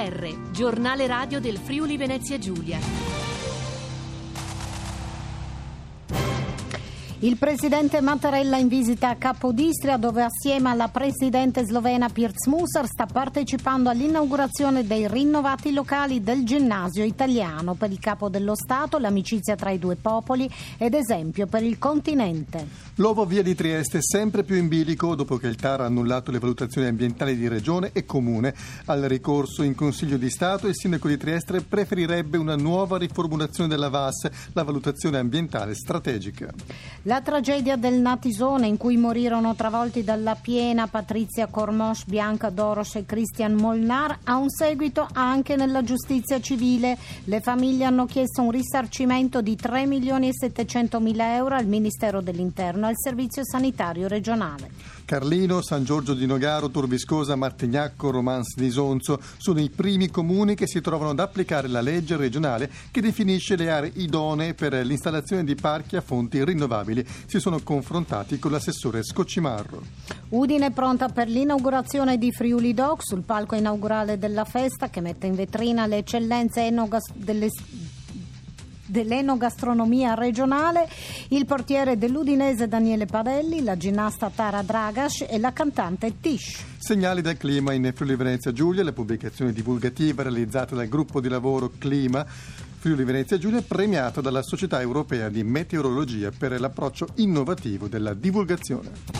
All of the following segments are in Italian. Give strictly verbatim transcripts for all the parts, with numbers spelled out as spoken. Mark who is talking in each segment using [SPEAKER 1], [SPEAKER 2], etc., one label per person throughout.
[SPEAKER 1] R, giornale radio del Friuli Venezia Giulia.
[SPEAKER 2] Il presidente Mattarella in visita a Capodistria, dove assieme alla presidente slovena Pirc Musar sta partecipando all'inaugurazione dei rinnovati locali del ginnasio italiano. Per il capo dello Stato l'amicizia tra i due popoli ed esempio per il continente.
[SPEAKER 3] L'uovo via di Trieste sempre più in bilico dopo che il T A R ha annullato le valutazioni ambientali di Regione e Comune. Al ricorso in Consiglio di Stato il sindaco di Trieste preferirebbe una nuova riformulazione della V A S, la valutazione ambientale strategica.
[SPEAKER 2] La tragedia del Natisone, in cui morirono travolti dalla piena Patrizia Cormos, Bianca Doros e Christian Molnar, ha un seguito anche nella giustizia civile. Le famiglie hanno chiesto un risarcimento di tre milioni e settecentomila euro al Ministero dell'Interno e al Servizio Sanitario Regionale.
[SPEAKER 3] Carlino, San Giorgio di Nogaro, Torviscosa, Martignacco, Romans di Sonzo sono i primi comuni che si trovano ad applicare la legge regionale che definisce le aree idonee per l'installazione di parchi a fonti rinnovabili. Si sono confrontati con l'assessore Scoccimarro.
[SPEAKER 2] Udine è pronta per l'inaugurazione di Friuli Doc sul palco inaugurale della festa che mette in vetrina le eccellenze enogas- delle dell'enogastronomia regionale. Il portiere dell'Udinese Daniele Padelli, la ginnasta Tara Dragash e la cantante Tish.
[SPEAKER 3] Segnali del clima in Friuli Venezia Giulia, la pubblicazione divulgativa realizzata dal gruppo di lavoro Clima Friuli Venezia Giulia, premiata dalla Società Europea di Meteorologia per l'approccio innovativo della divulgazione.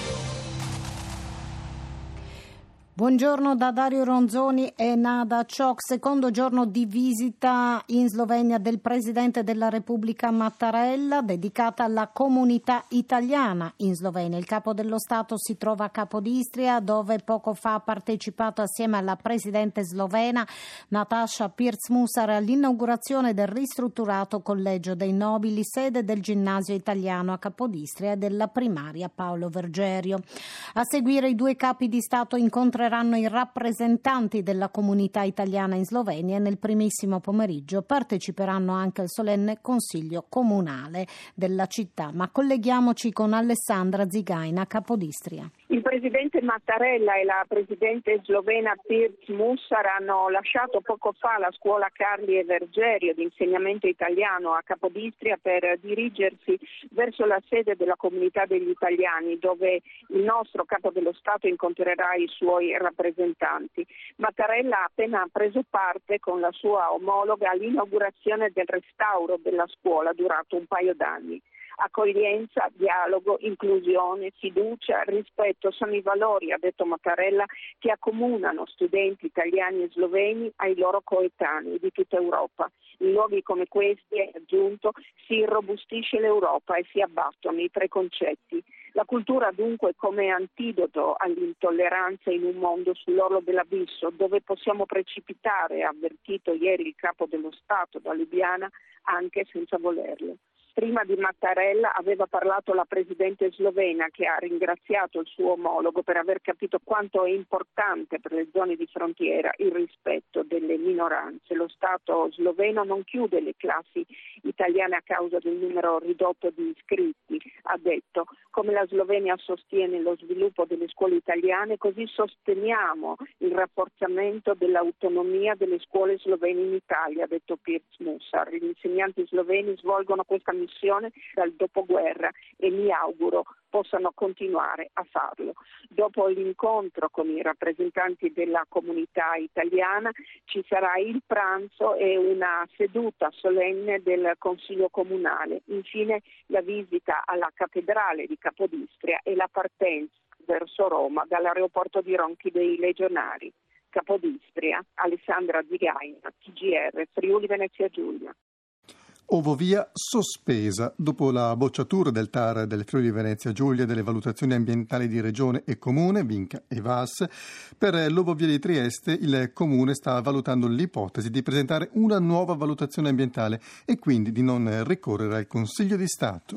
[SPEAKER 2] Buongiorno da Dario Ronzoni e Nada Ciok. Secondo giorno di visita in Slovenia del Presidente della Repubblica Mattarella, dedicata alla comunità italiana in Slovenia. Il Capo dello Stato si trova a Capodistria, dove poco fa ha partecipato assieme alla Presidente slovena Nataša Pirc Musar all'inaugurazione del ristrutturato Collegio dei Nobili, sede del Ginnasio Italiano a Capodistria e della primaria Paolo Vergerio. A seguire i due capi di Stato incontreranno i rappresentanti della comunità italiana in Slovenia e nel primissimo pomeriggio parteciperanno anche al solenne Consiglio Comunale della città. Ma colleghiamoci con Alessandra Zigaina a Capodistria.
[SPEAKER 4] Il presidente Mattarella e la presidente slovena Pirc Musar hanno lasciato poco fa la scuola Carli e Vergerio di insegnamento italiano a Capodistria per dirigersi verso la sede della comunità degli italiani, dove il nostro capo dello Stato incontrerà i suoi rappresentanti. Mattarella ha appena preso parte con la sua omologa all'inaugurazione del restauro della scuola durato un paio d'anni. Accoglienza, dialogo, inclusione, fiducia, rispetto sono i valori, ha detto Mattarella, che accomunano studenti italiani e sloveni ai loro coetanei di tutta Europa. In luoghi come questi, ha aggiunto, si irrobustisce l'Europa e si abbattono i preconcetti. La cultura dunque come antidoto all'intolleranza in un mondo sull'orlo dell'abisso, dove possiamo precipitare, ha avvertito ieri il Capo dello Stato da Lubiana, anche senza volerlo. Prima di Mattarella aveva parlato la presidente slovena, che ha ringraziato il suo omologo per aver capito quanto è importante per le zone di frontiera il rispetto delle minoranze. Lo Stato sloveno non chiude le classi italiane a causa del numero ridotto di iscritti, ha detto. Come la Slovenia sostiene lo sviluppo delle scuole italiane, così sosteniamo il rafforzamento dell'autonomia delle scuole slovene in Italia, ha detto Pirc Musar. Gli insegnanti sloveni svolgono questa missione dal dopoguerra e mi auguro possano continuare a farlo. Dopo l'incontro con i rappresentanti della comunità italiana ci sarà il pranzo e una seduta solenne del Consiglio Comunale. Infine la visita alla cattedrale di Capodistria e la partenza verso Roma dall'aeroporto di Ronchi dei Legionari. Capodistria, Alessandra Zigaina, T G R, Friuli Venezia Giulia.
[SPEAKER 3] Ovovia sospesa dopo la bocciatura del T A R del Friuli Venezia Giulia delle valutazioni ambientali di Regione e Comune, Vinca e V A S. Per l'Ovovia di Trieste il Comune sta valutando l'ipotesi di presentare una nuova valutazione ambientale e quindi di non ricorrere al Consiglio di Stato.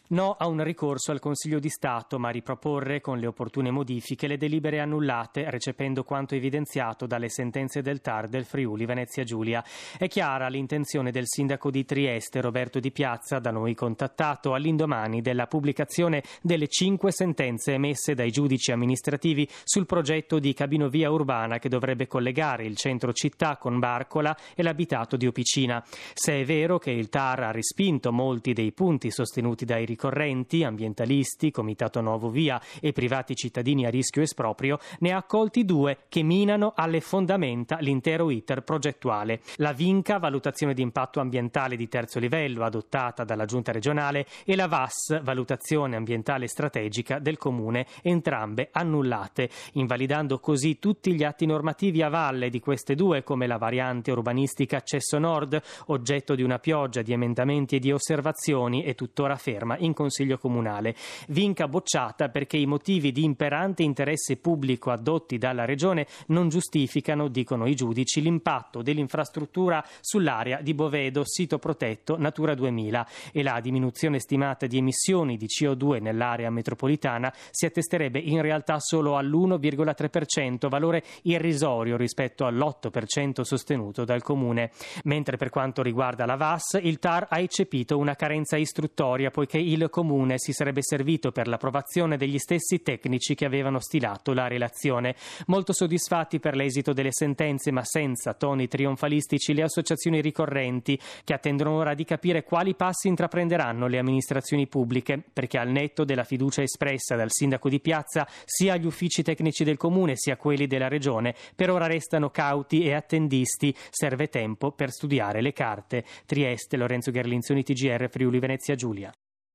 [SPEAKER 5] No a un ricorso al Consiglio di Stato, ma riproporre con le opportune modifiche le delibere annullate, recependo quanto evidenziato dalle sentenze del T A R del Friuli Venezia Giulia. È chiara l'intenzione del sindaco di Trieste, Roberto Di Piazza, da noi contattato all'indomani della pubblicazione delle cinque sentenze emesse dai giudici amministrativi sul progetto di cabinovia urbana che dovrebbe collegare il centro città con Barcola e l'abitato di Opicina. Se è vero che il T A R ha respinto molti dei punti sostenuti dai ricorrenti, ambientalisti, Comitato Nuovo Via e privati cittadini a rischio esproprio, ne ha accolti due che minano alle fondamenta l'intero iter progettuale. La Vinca, valutazione di impatto ambientale di terzo livello adottata dalla Giunta regionale, e la V A S, valutazione ambientale strategica del Comune, entrambe annullate, invalidando così tutti gli atti normativi a valle di queste due, come la variante urbanistica Accesso Nord, oggetto di una pioggia di emendamenti e di osservazioni e tuttora ferma in Consiglio Comunale. Vinca bocciata perché i motivi di imperante interesse pubblico addotti dalla Regione non giustificano, dicono i giudici, l'impatto dell'infrastruttura sull'area di Bovedo, sito protetto Natura duemila, e la diminuzione stimata di emissioni di C O due nell'area metropolitana si attesterebbe in realtà solo all'uno virgola tre per cento, valore irrisorio rispetto all'otto per cento sostenuto dal Comune. Mentre per quanto riguarda la V A S, il T A R ha eccepito una carenza istruttoria, poiché il Comune si sarebbe servito per l'approvazione degli stessi tecnici che avevano stilato la relazione. Molto soddisfatti per l'esito delle sentenze, ma senza toni trionfalistici, le associazioni ricorrenti, che attendono ora di capire quali passi intraprenderanno le amministrazioni pubbliche, perché al netto della fiducia espressa dal sindaco di Piazza, sia gli uffici tecnici del Comune sia quelli della Regione per ora restano cauti e attendisti. Serve tempo per studiare le carte. Trieste, Lorenzo Gherlinzoni, T G R, Friuli Venezia Giulia.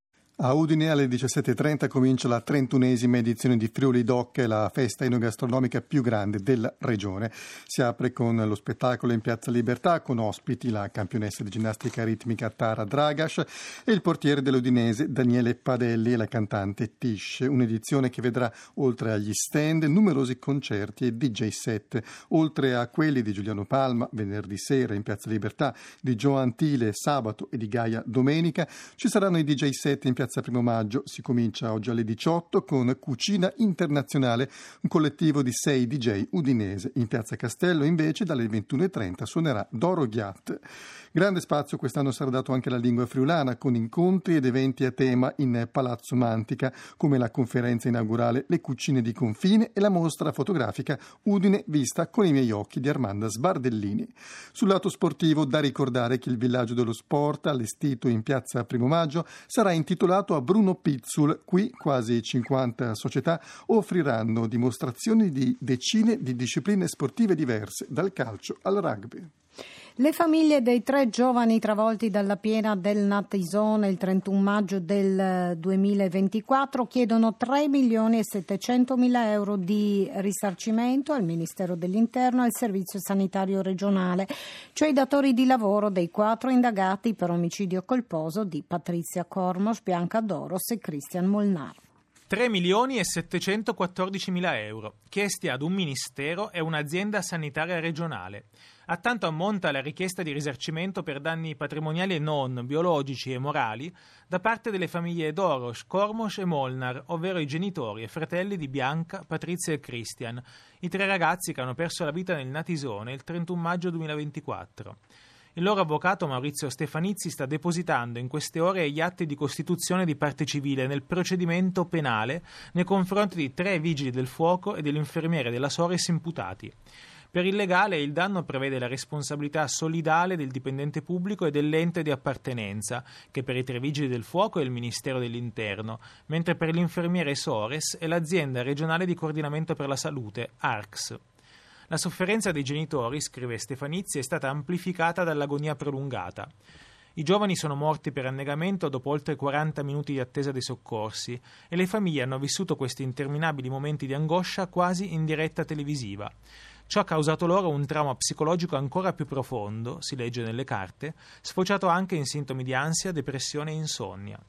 [SPEAKER 3] A Udine alle diciassette e trenta comincia la trentunesima edizione di Friuli Doc, la festa enogastronomica più grande della regione. Si apre con lo spettacolo in Piazza Libertà, con ospiti la campionessa di ginnastica ritmica Tara Dragash e il portiere dell'Udinese Daniele Padelli e la cantante Tish. Un'edizione che vedrà, oltre agli stand, numerosi concerti e D J set, oltre a quelli di Giuliano Palma venerdì sera in Piazza Libertà, di Gio Antile sabato e di Gaia domenica. Ci saranno i D J set in Piazza Primo Maggio. Si comincia oggi alle diciotto con Cucina Internazionale, un collettivo di sei D J udinese. In Piazza Castello invece dalle ventuno e trenta suonerà Doro Ghiat. Grande spazio quest'anno sarà dato anche alla lingua friulana, con incontri ed eventi a tema in Palazzo Mantica, come la conferenza inaugurale Le Cucine di Confine e la mostra fotografica Udine vista con i miei occhi di Armanda Sbardellini. Sul lato sportivo, da ricordare che il villaggio dello sport, allestito in Piazza Primo Maggio, sarà intitolato a Bruno Pizzul. Qui quasi cinquanta società offriranno dimostrazioni di decine di discipline sportive diverse, dal calcio al rugby.
[SPEAKER 2] Le famiglie dei tre giovani travolti dalla piena del Natisone il trentuno maggio del duemilaventiquattro chiedono tre milioni e settecentomila euro di risarcimento al Ministero dell'Interno e al Servizio Sanitario Regionale, cioè i datori di lavoro dei quattro indagati per omicidio colposo di Patrizia Cormos, Bianca Doros e Cristian Molnar.
[SPEAKER 6] tre milioni e settecentoquattordicimila euro, chiesti ad un ministero e un'azienda sanitaria regionale. A tanto ammonta la richiesta di risarcimento per danni patrimoniali e non, biologici e morali, da parte delle famiglie Doros, Cormos e Molnar, ovvero i genitori e fratelli di Bianca, Patrizia e Christian, i tre ragazzi che hanno perso la vita nel Natisone il trentuno maggio duemilaventiquattro. Il loro avvocato Maurizio Stefanizzi sta depositando in queste ore gli atti di costituzione di parte civile nel procedimento penale nei confronti di tre vigili del fuoco e dell'infermiere della Sores imputati. Per il legale il danno prevede la responsabilità solidale del dipendente pubblico e dell'ente di appartenenza, che per i tre vigili del fuoco è il Ministero dell'Interno, mentre per l'infermiere Sores è l'azienda regionale di coordinamento per la salute, A R C S. La sofferenza dei genitori, scrive Stefanizzi, è stata amplificata dall'agonia prolungata. I giovani sono morti per annegamento dopo oltre quaranta minuti di attesa dei soccorsi e le famiglie hanno vissuto questi interminabili momenti di angoscia quasi in diretta televisiva. Ciò ha causato loro un trauma psicologico ancora più profondo, si legge nelle carte, sfociato anche in sintomi di ansia, depressione e insonnia.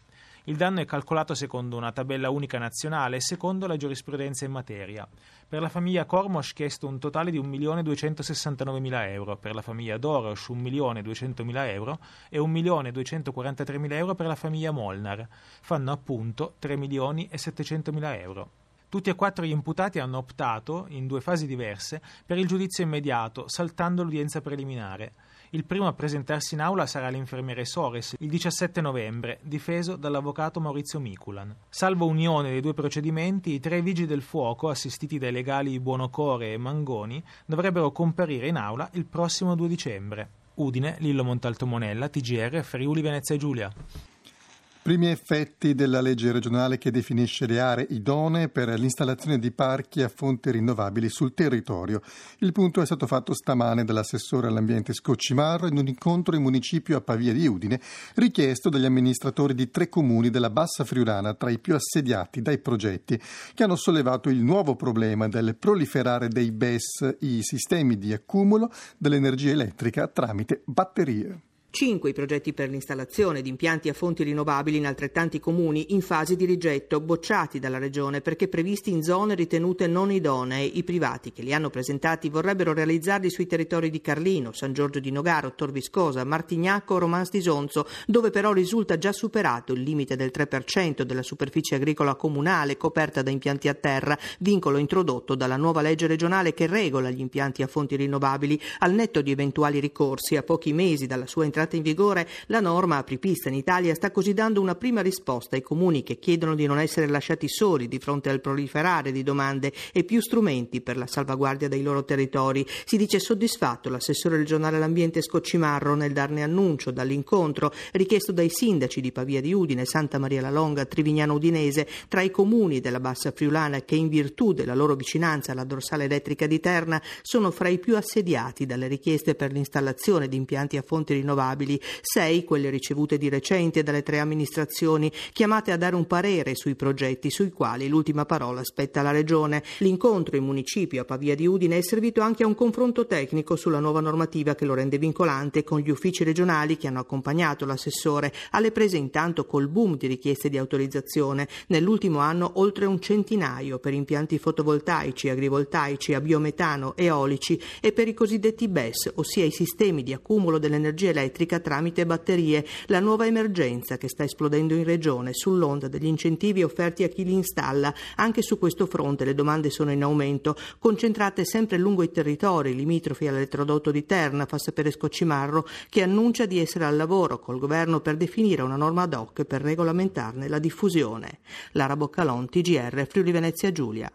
[SPEAKER 6] Il danno è calcolato secondo una tabella unica nazionale e secondo la giurisprudenza in materia. Per la famiglia Kormos chiesto un totale di un milione duecentosessantanovemila euro, per la famiglia Doros un milione duecentomila euro e un milione duecentoquarantatremila euro per la famiglia Molnar. Fanno appunto tre milioni e settecentomila euro. Tutti e quattro gli imputati hanno optato, in due fasi diverse, per il giudizio immediato, saltando l'udienza preliminare. Il primo a presentarsi in aula sarà l'infermiere Sores, il diciassette novembre, difeso dall'avvocato Maurizio Miculan. Salvo unione dei due procedimenti, i tre vigili del fuoco, assistiti dai legali Buonocore e Mangoni, dovrebbero comparire in aula il prossimo due dicembre. Udine, Lillo Montalto Monella, T G R, Friuli Venezia Giulia.
[SPEAKER 3] Primi effetti della legge regionale che definisce le aree idonee per l'installazione di parchi a fonti rinnovabili sul territorio. Il punto è stato fatto stamane dall'assessore all'ambiente Scoccimarro in un incontro in municipio a Pavia di Udine, richiesto dagli amministratori di tre comuni della Bassa Friulana, tra i più assediati dai progetti, che hanno sollevato il nuovo problema del proliferare dei B E S, i sistemi di accumulo dell'energia elettrica tramite batterie.
[SPEAKER 7] Cinque i progetti per l'installazione di impianti a fonti rinnovabili in altrettanti comuni in fase di rigetto, bocciati dalla Regione perché previsti in zone ritenute non idonee. I privati che li hanno presentati vorrebbero realizzarli sui territori di Carlino, San Giorgio di Nogaro, Tor Viscosa, Martignacco, Romans di Sonzo, dove però risulta già superato il limite del tre per cento della superficie agricola comunale coperta da impianti a terra, vincolo introdotto dalla nuova legge regionale che regola gli impianti a fonti rinnovabili, al netto di eventuali ricorsi. A pochi mesi dalla sua entrata in vigore, la norma apripista in Italia sta così dando una prima risposta ai comuni che chiedono di non essere lasciati soli di fronte al proliferare di domande e più strumenti per la salvaguardia dei loro territori. Si dice soddisfatto l'assessore regionale all'ambiente Scoccimarro nel darne annuncio dall'incontro richiesto dai sindaci di Pavia di Udine, Santa Maria la Longa, Trivignano Udinese, tra i comuni della Bassa Friulana che in virtù della loro vicinanza alla dorsale elettrica di Terna sono fra i più assediati dalle richieste per l'installazione di impianti a fonti rinnovabili. Sei quelle ricevute di recente dalle tre amministrazioni chiamate a dare un parere sui progetti sui quali l'ultima parola spetta alla Regione. L'incontro in municipio a Pavia di Udine è servito anche a un confronto tecnico sulla nuova normativa che lo rende vincolante con gli uffici regionali che hanno accompagnato l'assessore alle prese intanto col boom di richieste di autorizzazione. Nell'ultimo anno oltre un centinaio per impianti fotovoltaici, agrivoltaici, a biometano, eolici e per i cosiddetti B E S, ossia i sistemi di accumulo dell'energia elettrica tramite batterie, la nuova emergenza che sta esplodendo in regione sull'onda degli incentivi offerti a chi li installa. Anche su questo fronte le domande sono in aumento, concentrate sempre lungo i territori limitrofi all'elettrodotto di Terna, fa sapere Scoccimarro, che annuncia di essere al lavoro col governo per definire una norma ad hoc per regolamentarne la diffusione. Lara Boccalon, T G R, Friuli Venezia Giulia.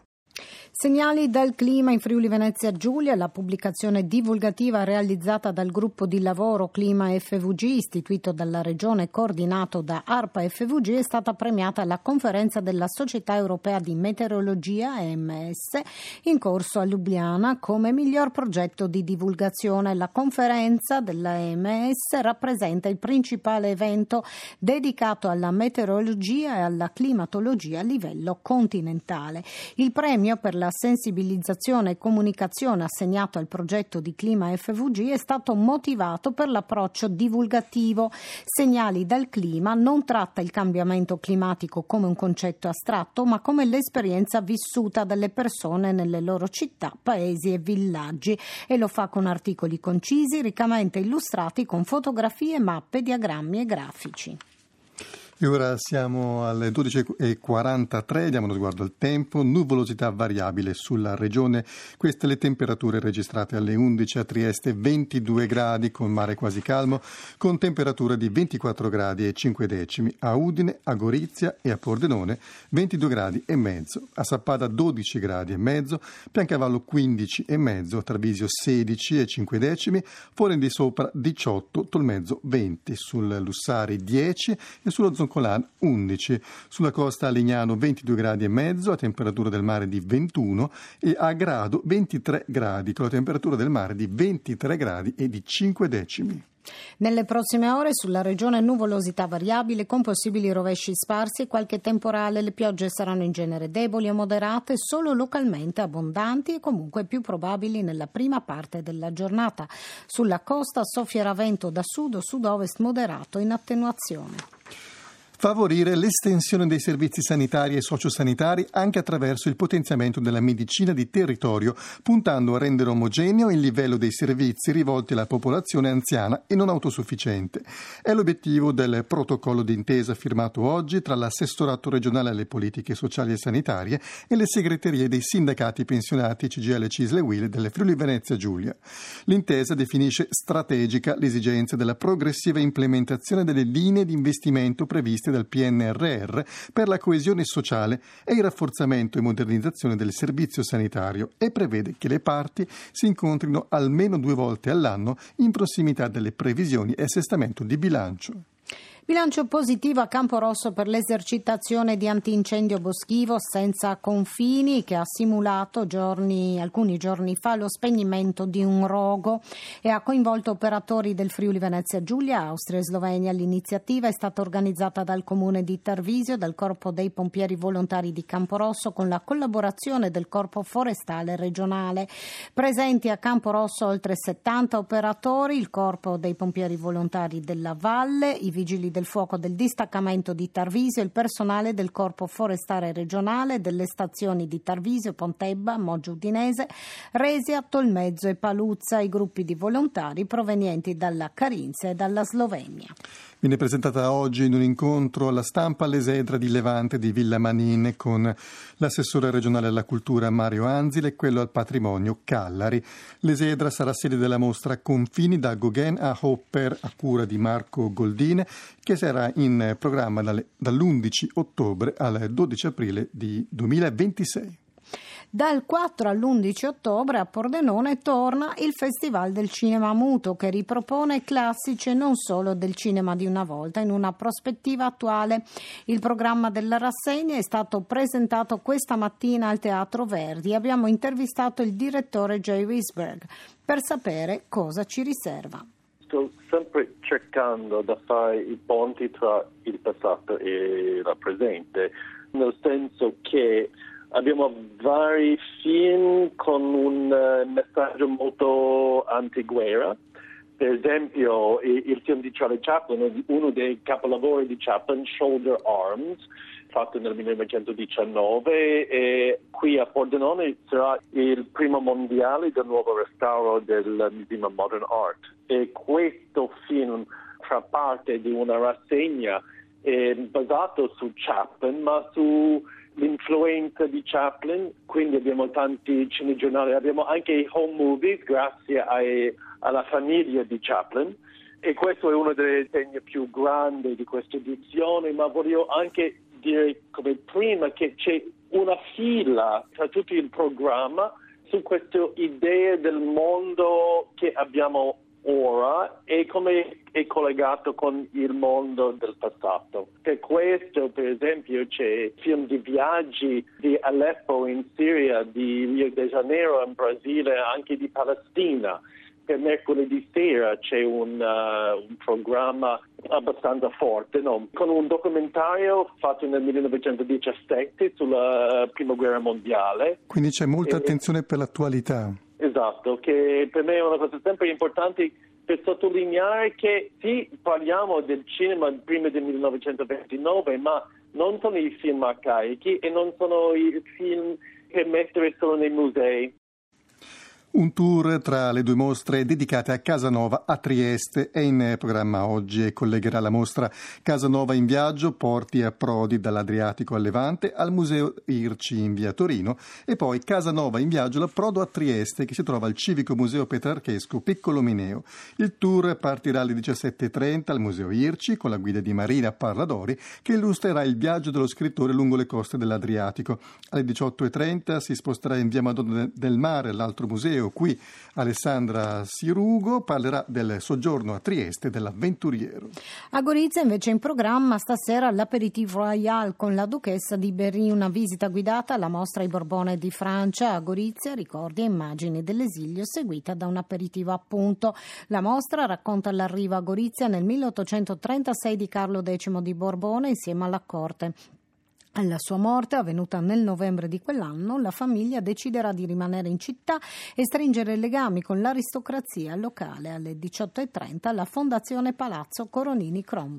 [SPEAKER 2] Segnali dal clima in Friuli Venezia Giulia, la pubblicazione divulgativa realizzata dal gruppo di lavoro Clima F V G, istituito dalla Regione e coordinato da ARPA F V G, è stata premiata alla conferenza della Società Europea di Meteorologia E M S in corso a Lubiana come miglior progetto di divulgazione. La conferenza della E M S rappresenta il principale evento dedicato alla meteorologia e alla climatologia a livello continentale. Il premio per la sensibilizzazione e comunicazione assegnato al progetto di Clima F V G è stato motivato per l'approccio divulgativo. Segnali dal clima non tratta il cambiamento climatico come un concetto astratto, ma come l'esperienza vissuta dalle persone nelle loro città, paesi e villaggi, e lo fa con articoli concisi, riccamente illustrati con fotografie, mappe, diagrammi e grafici.
[SPEAKER 3] E ora siamo alle dodici e quarantatré, diamo uno sguardo al tempo, nuvolosità variabile sulla regione, queste le temperature registrate alle undici a Trieste, ventidue gradi con mare quasi calmo, con temperatura di ventiquattro gradi e cinque decimi, a Udine, a Gorizia e a Pordenone ventidue gradi e mezzo, a Sappada dodici gradi e mezzo, Piancavallo quindici e mezzo, Treviso sedici e cinque decimi, Forno di Sopra diciotto, Tolmezzo venti, sul Lussari dieci e sullo Zoncolan undici, sulla costa a Lignano ventidue gradi e mezzo, a temperatura del mare di ventuno e a Grado ventitré gradi, con la temperatura del mare di ventitré gradi e di cinque decimi.
[SPEAKER 2] Nelle prossime ore sulla regione nuvolosità variabile con possibili rovesci sparsi e qualche temporale. Le piogge saranno in genere deboli o moderate, solo localmente abbondanti e comunque più probabili nella prima parte della giornata. Sulla costa soffierà vento da sud o sud-ovest moderato in attenuazione.
[SPEAKER 3] favorire l'estensione dei servizi sanitari e sociosanitari anche attraverso il potenziamento della medicina di territorio, puntando a rendere omogeneo il livello dei servizi rivolti alla popolazione anziana e non autosufficiente. È l'obiettivo del protocollo d'intesa firmato oggi tra l'assessorato regionale alle politiche sociali e sanitarie e le segreterie dei sindacati pensionati C G I L, C I S L e U I L delle Friuli Venezia Giulia. L'intesa definisce strategica l'esigenza della progressiva implementazione delle linee di investimento previste dal P N R R per la coesione sociale e il rafforzamento e modernizzazione del servizio sanitario e prevede che le parti si incontrino almeno due volte all'anno in prossimità delle previsioni e assestamento di bilancio.
[SPEAKER 2] Bilancio positivo a Camporosso per l'esercitazione di antincendio boschivo senza confini che ha simulato giorni, alcuni giorni fa lo spegnimento di un rogo e ha coinvolto operatori del Friuli Venezia Giulia, Austria e Slovenia. L'iniziativa è stata organizzata dal Comune di Tarvisio, dal Corpo dei Pompieri Volontari di Camporosso con la collaborazione del Corpo Forestale Regionale. Presenti a Camporosso oltre settanta operatori, il Corpo dei Pompieri Volontari della Valle, i Vigili del fuoco del distaccamento di Tarvisio, il personale del Corpo Forestale Regionale delle stazioni di Tarvisio, Pontebba, Moggio Udinese, Resia, Tolmezzo e Paluzza, i gruppi di volontari provenienti dalla Carinzia e dalla Slovenia.
[SPEAKER 3] Viene presentata oggi in un incontro alla stampa l'esedra di Levante di Villa Manin con l'assessore regionale alla cultura Mario Anzile e quello al patrimonio Callari. L'esedra sarà sede della mostra Confini da Gauguin a Hopper a cura di Marco Goldine, che sarà in programma dalle, dall'undici ottobre al dodici aprile di duemilaventisei.
[SPEAKER 2] Dal quattro all'undici ottobre a Pordenone torna il Festival del Cinema Muto che ripropone classici e non solo del cinema di una volta in una prospettiva attuale. Il programma della rassegna è stato presentato questa mattina al Teatro Verdi. Abbiamo intervistato il direttore Jay Wiesberg per sapere cosa ci riserva.
[SPEAKER 8] Sto sempre cercando di fare i ponti tra il passato e il presente, nel senso che abbiamo vari film con un uh, messaggio molto antiguerra. Per esempio il, il film di Charlie Chaplin, uno dei capolavori di Chaplin, Shoulder Arms, fatto nel millenovecentodiciannove, e qui a Pordenone sarà il primo mondiale del nuovo restauro del Museum of Modern Art. E questo film fa parte di una rassegna eh, basato su Chaplin, ma su l'influenza di Chaplin, quindi abbiamo tanti cinegiornali, abbiamo anche i home movies grazie ai, alla famiglia di Chaplin, e questo è uno dei segni più grandi di questa edizione, ma voglio anche dire come prima che c'è una fila tra tutto il programma su questa idea del mondo che abbiamo ora e come è collegato con il mondo del passato. Per questo, per esempio, c'è film di viaggi di Aleppo in Siria, di Rio de Janeiro in Brasile, anche di Palestina. Per mercoledì sera c'è un, uh, un programma abbastanza forte, no? Con un documentario fatto nel millenovecentodiciassette sulla Prima Guerra Mondiale.
[SPEAKER 3] Quindi c'è molta
[SPEAKER 8] e,
[SPEAKER 3] attenzione per l'attualità.
[SPEAKER 8] Esatto, che per me è una cosa sempre importante per sottolineare che sì, parliamo del cinema prima del millenovecentoventinove, ma non sono i film arcaici e non sono i film che mettere solo nei musei.
[SPEAKER 3] Un tour tra le due mostre dedicate a Casanova a Trieste è in programma oggi e collegherà la mostra Casanova in viaggio, porti e approdi dall'Adriatico al Levante al Museo Irci in via Torino e poi Casanova in viaggio, l'approdo a Trieste che si trova al Civico Museo Petrarchesco Piccolo Mineo. Il tour partirà alle diciassette e trenta al Museo Irci con la guida di Marina Parladori che illustrerà il viaggio dello scrittore lungo le coste dell'Adriatico. Alle diciotto e trenta si sposterà in via Madonna del Mare, l'altro museo. Qui Alessandra Sirugo parlerà del soggiorno a Trieste dell'avventuriero.
[SPEAKER 2] A Gorizia invece in programma stasera l'Aperitif Royal con la Duchessa di Berry, una visita guidata alla mostra I Borbone di Francia a Gorizia, ricordi e immagini dell'esilio seguita da un aperitivo appunto. La mostra racconta l'arrivo a Gorizia nel milleottocentotrentasei di Carlo decimo di Borbone insieme alla corte. Alla sua morte, avvenuta nel novembre di quell'anno, la famiglia deciderà di rimanere in città e stringere legami con l'aristocrazia locale. Alle diciotto e trenta la Fondazione Palazzo Coronini Kronberg.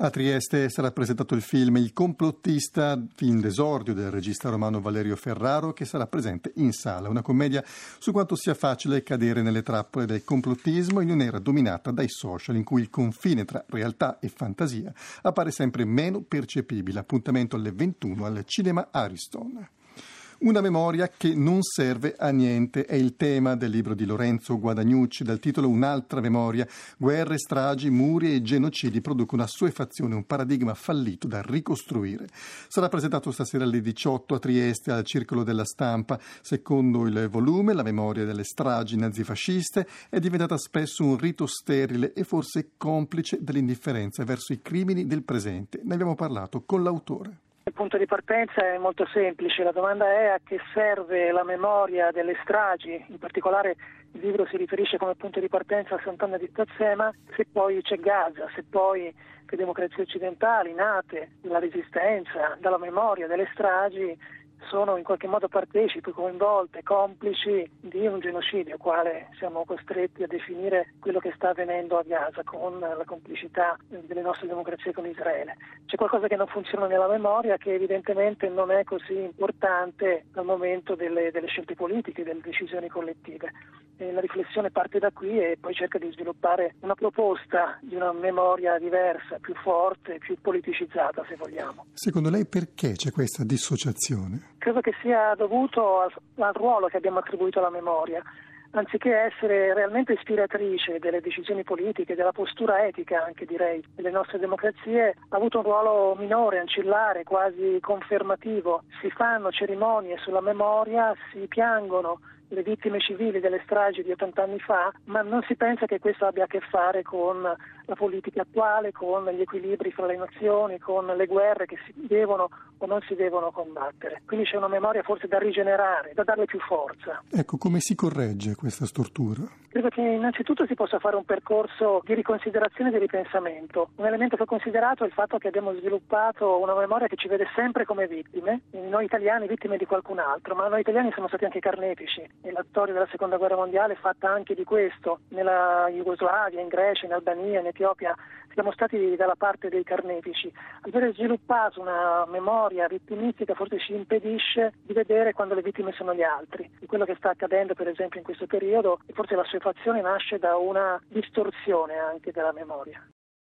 [SPEAKER 3] A Trieste sarà presentato il film Il complottista, film d'esordio del regista romano Valerio Ferraro, che sarà presente in sala. Una commedia su quanto sia facile cadere nelle trappole del complottismo in un'era dominata dai social, in cui il confine tra realtà e fantasia appare sempre meno percepibile. Appuntamento alle ventuno al Cinema Ariston. Una memoria che non serve a niente è il tema del libro di Lorenzo Guadagnucci dal titolo Un'altra memoria. Guerre, stragi, muri e genocidi producono assuefazione, un paradigma fallito da ricostruire. Sarà presentato stasera alle diciotto a Trieste al Circolo della Stampa. Secondo il volume, la memoria delle stragi nazifasciste è diventata spesso un rito sterile e forse complice dell'indifferenza verso i crimini del presente. Ne abbiamo parlato con l'autore.
[SPEAKER 9] Il punto di partenza è molto semplice, la domanda è a che serve la memoria delle stragi, in particolare il libro si riferisce come punto di partenza a Sant'Anna di Stazzema, se poi c'è Gaza, se poi le democrazie occidentali nate dalla resistenza, dalla memoria delle stragi, sono in qualche modo partecipi, coinvolte, complici di un genocidio, quale siamo costretti a definire quello che sta avvenendo a Gaza con la complicità delle nostre democrazie con Israele. C'è qualcosa che non funziona nella memoria, che evidentemente non è così importante al momento delle, delle scelte politiche, delle decisioni collettive. E la riflessione parte da qui e poi cerca di sviluppare una proposta di una memoria diversa, più forte, più politicizzata, se vogliamo.
[SPEAKER 3] Secondo lei perché c'è questa dissociazione?
[SPEAKER 9] Credo che sia dovuto al, al ruolo che abbiamo attribuito alla memoria. Anziché essere realmente ispiratrice delle decisioni politiche, della postura etica anche direi delle nostre democrazie, ha avuto un ruolo minore, ancillare, quasi confermativo. Si fanno cerimonie sulla memoria, si piangono le vittime civili delle stragi di ottanta anni fa, ma non si pensa che questo abbia a che fare con la politica attuale, con gli equilibri fra le nazioni, con le guerre che si devono o non si devono combattere. Quindi c'è una memoria forse da rigenerare, da darle più forza.
[SPEAKER 3] Ecco, come si corregge questa stortura?
[SPEAKER 9] Credo che innanzitutto si possa fare un percorso di riconsiderazione e di ripensamento. Un elemento che ho considerato è il fatto che abbiamo sviluppato una memoria che ci vede sempre come vittime, noi italiani vittime di qualcun altro, ma noi italiani siamo stati anche carnefici. E la storia della seconda guerra mondiale è fatta anche di questo. Nella Jugoslavia, in Grecia, in Albania, in Etiopia siamo stati dalla parte dei carnefici. Aver sviluppato una memoria vittimistica forse ci impedisce di vedere quando le vittime sono gli altri. E quello che sta accadendo per esempio in questo periodo, e forse la assuefazione nasce da una distorsione anche della memoria.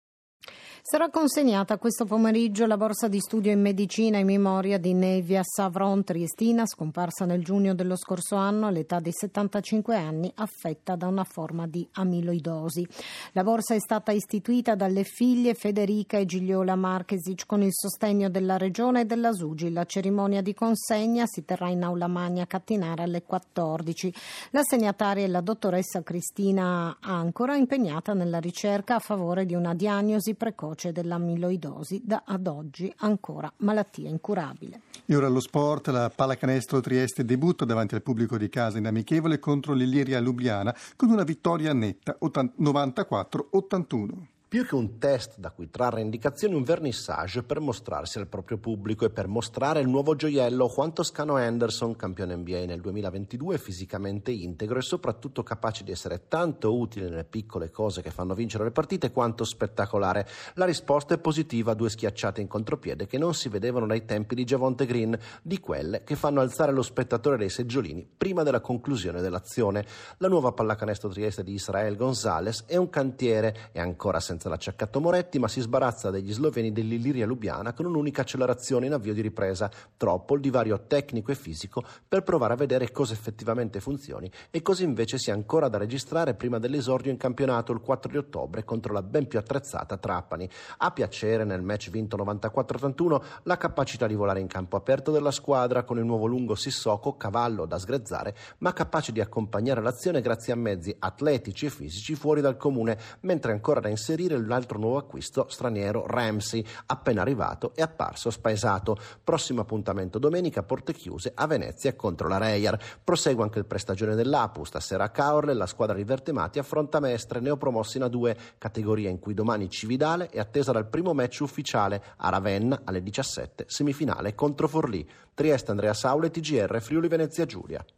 [SPEAKER 2] Sarà consegnata questo pomeriggio la borsa di studio in medicina in memoria di Nevia Savron, triestina, scomparsa nel giugno dello scorso anno all'età di settantacinque anni, affetta da una forma di amiloidosi. La borsa è stata istituita dalle figlie Federica e Gigliola Marchesic con il sostegno della Regione e della Sugil. La cerimonia di consegna si terrà in Aula Magna a Cattinara alle quattordici. L'assegnataria è la dottoressa Cristina Ancora, impegnata nella ricerca a favore di una diagnosi precoce dell'amiloidosi, da ad oggi ancora malattia incurabile.
[SPEAKER 3] E ora allo sport, la pallacanestro Trieste debutta davanti al pubblico di casa in amichevole contro l'Illiria Lubiana con una vittoria netta novantaquattro ottantuno.
[SPEAKER 10] Più che un test da cui trarre indicazioni, un vernissage per mostrarsi al proprio pubblico e per mostrare il nuovo gioiello Juan Toscano Anderson, campione N B A nel duemilaventidue, fisicamente integro e soprattutto capace di essere tanto utile nelle piccole cose che fanno vincere le partite quanto spettacolare. La risposta è positiva, due schiacciate in contropiede che non si vedevano dai tempi di Javonte Green, di quelle che fanno alzare lo spettatore dai seggiolini prima della conclusione dell'azione. La nuova pallacanestro Trieste di Israel Gonzalez è un cantiere e ancora senza l'acciaccato Moretti, ma si sbarazza degli sloveni dell'Illiria Lubiana con un'unica accelerazione in avvio di ripresa. Troppo il divario tecnico e fisico per provare a vedere cosa effettivamente funzioni, e così invece si ha ancora da registrare prima dell'esordio in campionato il quattro di ottobre contro la ben più attrezzata Trapani. A piacere nel match vinto novantaquattro ottantuno la capacità di volare in campo aperto della squadra con il nuovo lungo Sissoko, cavallo da sgrezzare, ma capace di accompagnare l'azione grazie a mezzi atletici e fisici fuori dal comune, mentre ancora da inserire l'altro nuovo acquisto straniero Ramsey, appena arrivato e apparso spaesato. Prossimo appuntamento domenica, porte chiuse a Venezia contro la Reyer. Prosegue anche il prestagione dell'Apu, stasera a Caorle la squadra di Vertemati affronta Mestre, neopromossi in A due, categoria in cui domani Cividale è attesa dal primo match ufficiale a Ravenna alle diciassette, semifinale contro Forlì. Trieste, Andrea Saule, T G R Friuli Venezia Giulia.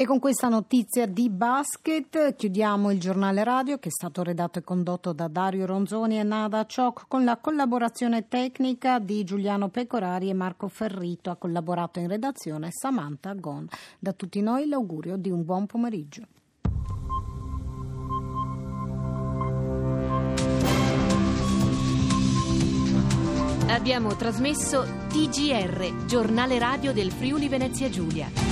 [SPEAKER 2] E con questa notizia di basket chiudiamo il giornale radio, che è stato redatto e condotto da Dario Ronzoni e Nada Ciok, con la collaborazione tecnica di Giuliano Pecorari e Marco Ferrito. Ha collaborato in redazione Samantha Gon. Da tutti noi l'augurio di un buon pomeriggio.
[SPEAKER 1] Abbiamo trasmesso T G R, giornale radio del Friuli Venezia Giulia.